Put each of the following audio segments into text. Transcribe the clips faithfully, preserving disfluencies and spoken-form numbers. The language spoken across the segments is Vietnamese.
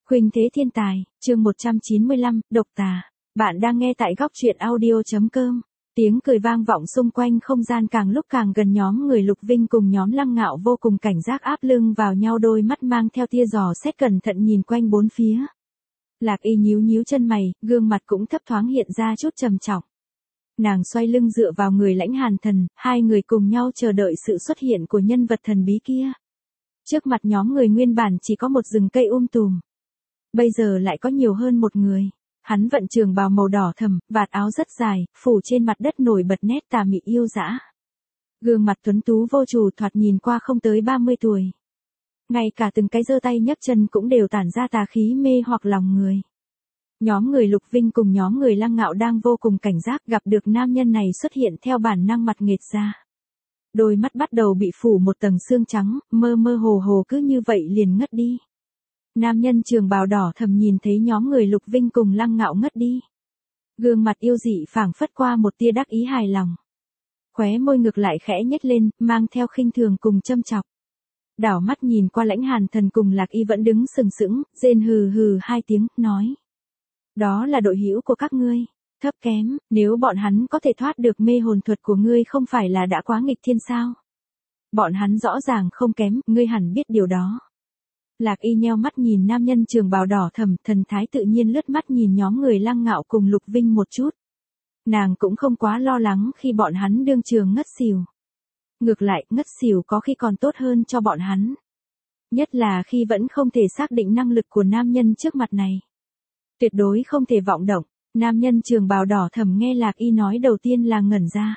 Khuynh thế thiên tài, chương một trăm chín mươi lăm, độc tà. Bạn đang nghe tại góc truyện audio.com. Tiếng cười vang vọng xung quanh, không gian càng lúc càng gần. Nhóm người Lục Vinh cùng nhóm Lăng Ngạo vô cùng cảnh giác, áp lưng vào nhau, đôi mắt mang theo tia dò xét cẩn thận nhìn quanh bốn phía. Lạc Y nhíu nhíu chân mày, gương mặt cũng thấp thoáng hiện ra chút trầm trọng. Nàng xoay lưng dựa vào người Lãnh Hàn Thần, hai người cùng nhau chờ đợi sự xuất hiện của nhân vật thần bí kia. Trước mặt nhóm người nguyên bản chỉ có một rừng cây um tùm. Bây giờ lại có nhiều hơn một người. Hắn vận trường bào màu đỏ thẫm, vạt áo rất dài, phủ trên mặt đất nổi bật nét tà mị yêu dã. Gương mặt tuấn tú vô chủ, thoạt nhìn qua không tới ba mươi tuổi. Ngay cả từng cái giơ tay nhấc chân cũng đều tản ra tà khí mê hoặc lòng người. Nhóm người Lục Vinh cùng nhóm người Lăng Ngạo đang vô cùng cảnh giác, gặp được nam nhân này xuất hiện theo bản năng mặt nghệt ra. Đôi mắt bắt đầu bị phủ một tầng sương trắng, mơ mơ hồ hồ cứ như vậy liền ngất đi. Nam nhân trường bào đỏ thầm nhìn thấy nhóm người Lục Vinh cùng Lăng Ngạo ngất đi. Gương mặt yêu dị phảng phất qua một tia đắc ý hài lòng. Khóe môi ngược lại khẽ nhếch lên, mang theo khinh thường cùng châm chọc. Đảo mắt nhìn qua Lãnh Hàn Thần cùng Lạc Y vẫn đứng sừng sững, rên hừ hừ hai tiếng, nói. Đó là đội hữu của các ngươi. Thấp kém, nếu bọn hắn có thể thoát được mê hồn thuật của ngươi không phải là đã quá nghịch thiên sao? Bọn hắn rõ ràng không kém, ngươi hẳn biết điều đó. Lạc Y nheo mắt nhìn nam nhân trường bào đỏ thẫm, thần thái tự nhiên lướt mắt nhìn nhóm người Lăng Ngạo cùng Lục Vinh một chút. Nàng cũng không quá lo lắng khi bọn hắn đương trường ngất xỉu. Ngược lại, ngất xỉu có khi còn tốt hơn cho bọn hắn. Nhất là khi vẫn không thể xác định năng lực của nam nhân trước mặt này. Tuyệt đối không thể vọng động. Nam nhân trường bào đỏ thẫm nghe Lạc Y nói đầu tiên là ngẩn ra.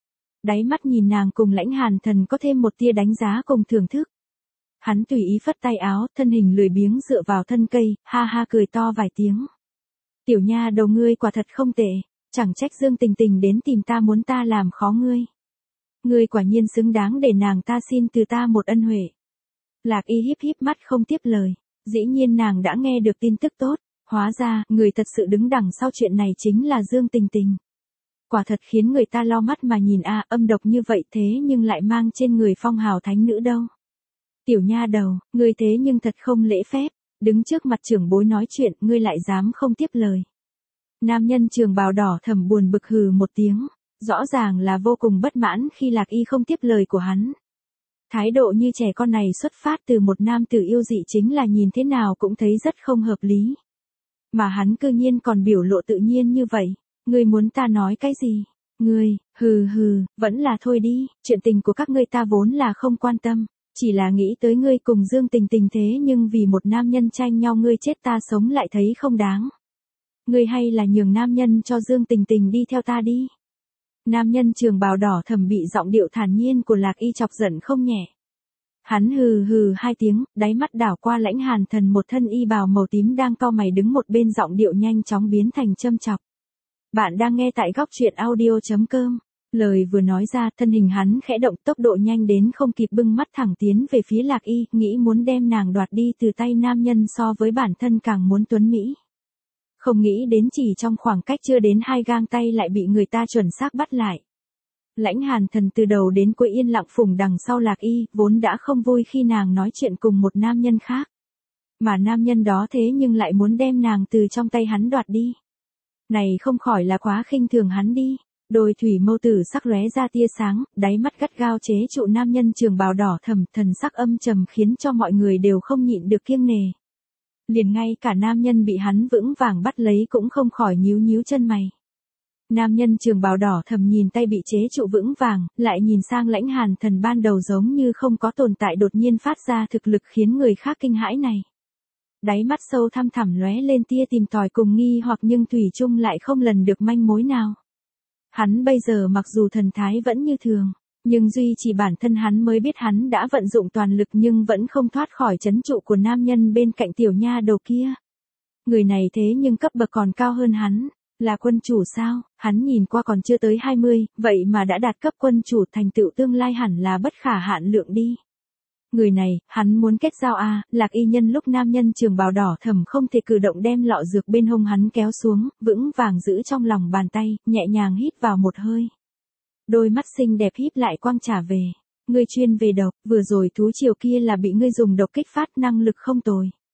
Đáy mắt nhìn nàng cùng Lãnh Hàn Thần có thêm một tia đánh giá cùng thưởng thức. Hắn tùy ý phất tay áo, thân hình lười biếng dựa vào thân cây, ha ha cười to vài tiếng. Tiểu nha đầu ngươi quả thật không tệ, chẳng trách Dương Tình Tình đến tìm ta muốn ta làm khó ngươi. Ngươi quả nhiên xứng đáng để nàng ta xin từ ta một ân huệ. Lạc Y híp híp mắt không tiếp lời, dĩ nhiên nàng đã nghe được tin tức tốt. Hóa ra, người thật sự đứng đằng sau chuyện này chính là Dương Tình Tình. Quả thật khiến người ta lo mắt mà nhìn a, âm độc như vậy thế nhưng lại mang trên người phong hào thánh nữ đâu. Tiểu nha đầu, ngươi thế nhưng thật không lễ phép, đứng trước mặt trưởng bối nói chuyện, ngươi lại dám không tiếp lời. Nam nhân trường bào đỏ thầm buồn bực hừ một tiếng, rõ ràng là vô cùng bất mãn khi Lạc Y không tiếp lời của hắn. Thái độ như trẻ con này xuất phát từ một nam tử yêu dị chính là nhìn thế nào cũng thấy rất không hợp lý. Mà hắn cư nhiên còn biểu lộ tự nhiên như vậy. Ngươi muốn ta nói cái gì? Ngươi, hừ hừ, vẫn là thôi đi, chuyện tình của các ngươi ta vốn là không quan tâm. Chỉ là nghĩ tới ngươi cùng Dương Tình Tình thế nhưng vì một nam nhân tranh nhau ngươi chết ta sống lại thấy không đáng. Ngươi hay là nhường nam nhân cho Dương Tình Tình đi theo ta đi. Nam nhân trường bào đỏ thầm bị giọng điệu thản nhiên của Lạc Y chọc giận không nhẹ. Hắn hừ hừ hai tiếng, đáy mắt đảo qua Lãnh Hàn Thần một thân y bào màu tím đang cau mày đứng một bên, giọng điệu nhanh chóng biến thành châm chọc. Bạn đang nghe tại góc truyện audio.com. Lời vừa nói ra, thân hình hắn khẽ động, tốc độ nhanh đến không kịp, bưng mắt thẳng tiến về phía Lạc Y, nghĩ muốn đem nàng đoạt đi từ tay nam nhân so với bản thân càng muốn tuấn mỹ. Không nghĩ đến chỉ trong khoảng cách chưa đến hai gang tay lại bị người ta chuẩn xác bắt lại. Lãnh Hàn Thần từ đầu đến cuối yên lặng phủng đằng sau Lạc Y, vốn đã không vui khi nàng nói chuyện cùng một nam nhân khác. Mà nam nhân đó thế nhưng lại muốn đem nàng từ trong tay hắn đoạt đi. Này không khỏi là quá khinh thường hắn đi. Đôi thủy mâu tử sắc lóe ra tia sáng, đáy mắt gắt gao chế trụ nam nhân trường bào đỏ thẫm, thần sắc âm trầm khiến cho mọi người đều không nhịn được kiêng nề. Liền ngay cả nam nhân bị hắn vững vàng bắt lấy cũng không khỏi nhíu nhíu chân mày. Nam nhân trường bào đỏ thầm nhìn tay bị chế trụ vững vàng, lại nhìn sang Lãnh Hàn Thần ban đầu giống như không có tồn tại đột nhiên phát ra thực lực khiến người khác kinh hãi này. Đáy mắt sâu thăm thẳm lóe lên tia tìm tòi cùng nghi hoặc, nhưng thủy chung lại không lần được manh mối nào. Hắn bây giờ mặc dù thần thái vẫn như thường, nhưng duy chỉ bản thân hắn mới biết hắn đã vận dụng toàn lực nhưng vẫn không thoát khỏi trấn trụ của nam nhân bên cạnh tiểu nha đầu kia. Người này thế nhưng cấp bậc còn cao hơn hắn. Là quân chủ sao? Hắn nhìn qua còn chưa tới hai mươi, vậy mà đã đạt cấp quân chủ, thành tựu tương lai hẳn là bất khả hạn lượng đi. Người này, hắn muốn kết giao à? Lạc Y nhân lúc nam nhân trường bào đỏ thầm không thể cử động đem lọ dược bên hông hắn kéo xuống, vững vàng giữ trong lòng bàn tay, nhẹ nhàng hít vào một hơi. Đôi mắt xinh đẹp híp lại quang trả về. Ngươi chuyên về độc, vừa rồi thú triều kia là bị ngươi dùng độc kích phát, năng lực không tồi.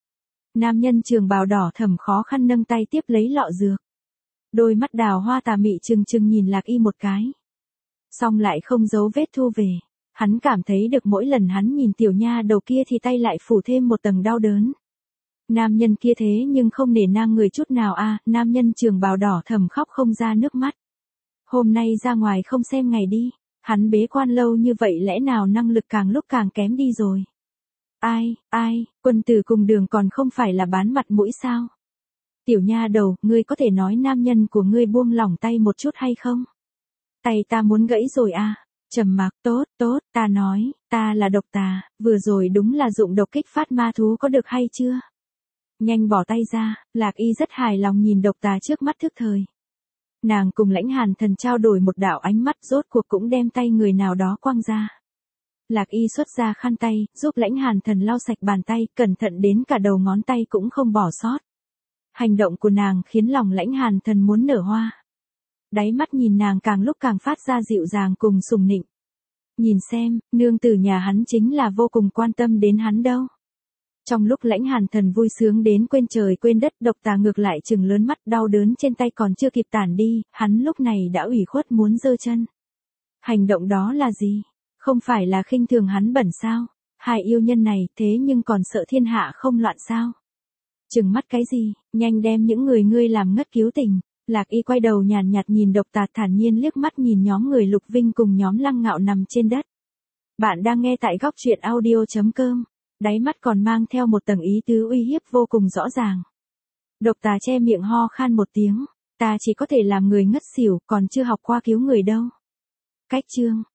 Nam nhân trường bào đỏ thẫm khó khăn nâng tay tiếp lấy lọ dược. Đôi mắt đào hoa tà mị trừng trừng nhìn Lạc Y một cái. Xong lại không giấu vết thu về. Hắn cảm thấy được mỗi lần hắn nhìn tiểu nha đầu kia thì tay lại phủ thêm một tầng đau đớn. Nam nhân kia thế nhưng không nể nang người chút nào a. À, nam nhân trường bào đỏ thầm khóc không ra nước mắt. Hôm nay ra ngoài không xem ngày đi, hắn bế quan lâu như vậy lẽ nào năng lực càng lúc càng kém đi rồi. Ai, ai, quân tử cùng đường còn không phải là bán mặt mũi sao? Tiểu nha đầu, ngươi có thể nói nam nhân của ngươi buông lỏng tay một chút hay không? Tay ta muốn gãy rồi à? Trầm mặc, tốt, tốt, ta nói, ta là độc tà, vừa rồi đúng là dụng độc kích phát ma thú có được hay chưa? Nhanh bỏ tay ra, Lạc Y rất hài lòng nhìn độc tà trước mắt thức thời. Nàng cùng Lãnh Hàn Thần trao đổi một đạo ánh mắt rốt cuộc cũng đem tay người nào đó quăng ra. Lạc Y xuất ra khăn tay, giúp Lãnh Hàn Thần lau sạch bàn tay, cẩn thận đến cả đầu ngón tay cũng không bỏ sót. Hành động của nàng khiến lòng Lãnh Hàn Thần muốn nở hoa. Đáy mắt nhìn nàng càng lúc càng phát ra dịu dàng cùng sùng nịnh. Nhìn xem, nương tử nhà hắn chính là vô cùng quan tâm đến hắn đâu. Trong lúc Lãnh Hàn Thần vui sướng đến quên trời quên đất, độc tà ngược lại trừng lớn mắt, đau đớn trên tay còn chưa kịp tản đi, hắn lúc này đã ủy khuất muốn giơ chân. Hành động đó là gì? Không phải là khinh thường hắn bẩn sao? Hai yêu nhân này thế nhưng còn sợ thiên hạ không loạn sao? Trừng mắt cái gì, nhanh đem những người ngươi làm ngất cứu tình. Lạc Y quay đầu nhàn nhạt nhìn độc tà thản nhiên liếc mắt nhìn nhóm người Lục Vinh cùng nhóm Lăng Ngạo nằm trên đất. Bạn đang nghe tại góc truyện audio chấm com. Đáy mắt còn mang theo một tầng ý tứ uy hiếp vô cùng rõ ràng. Độc tà che miệng ho khan một tiếng. Ta chỉ có thể làm người ngất xỉu, còn chưa học qua cứu người đâu. Cách chương.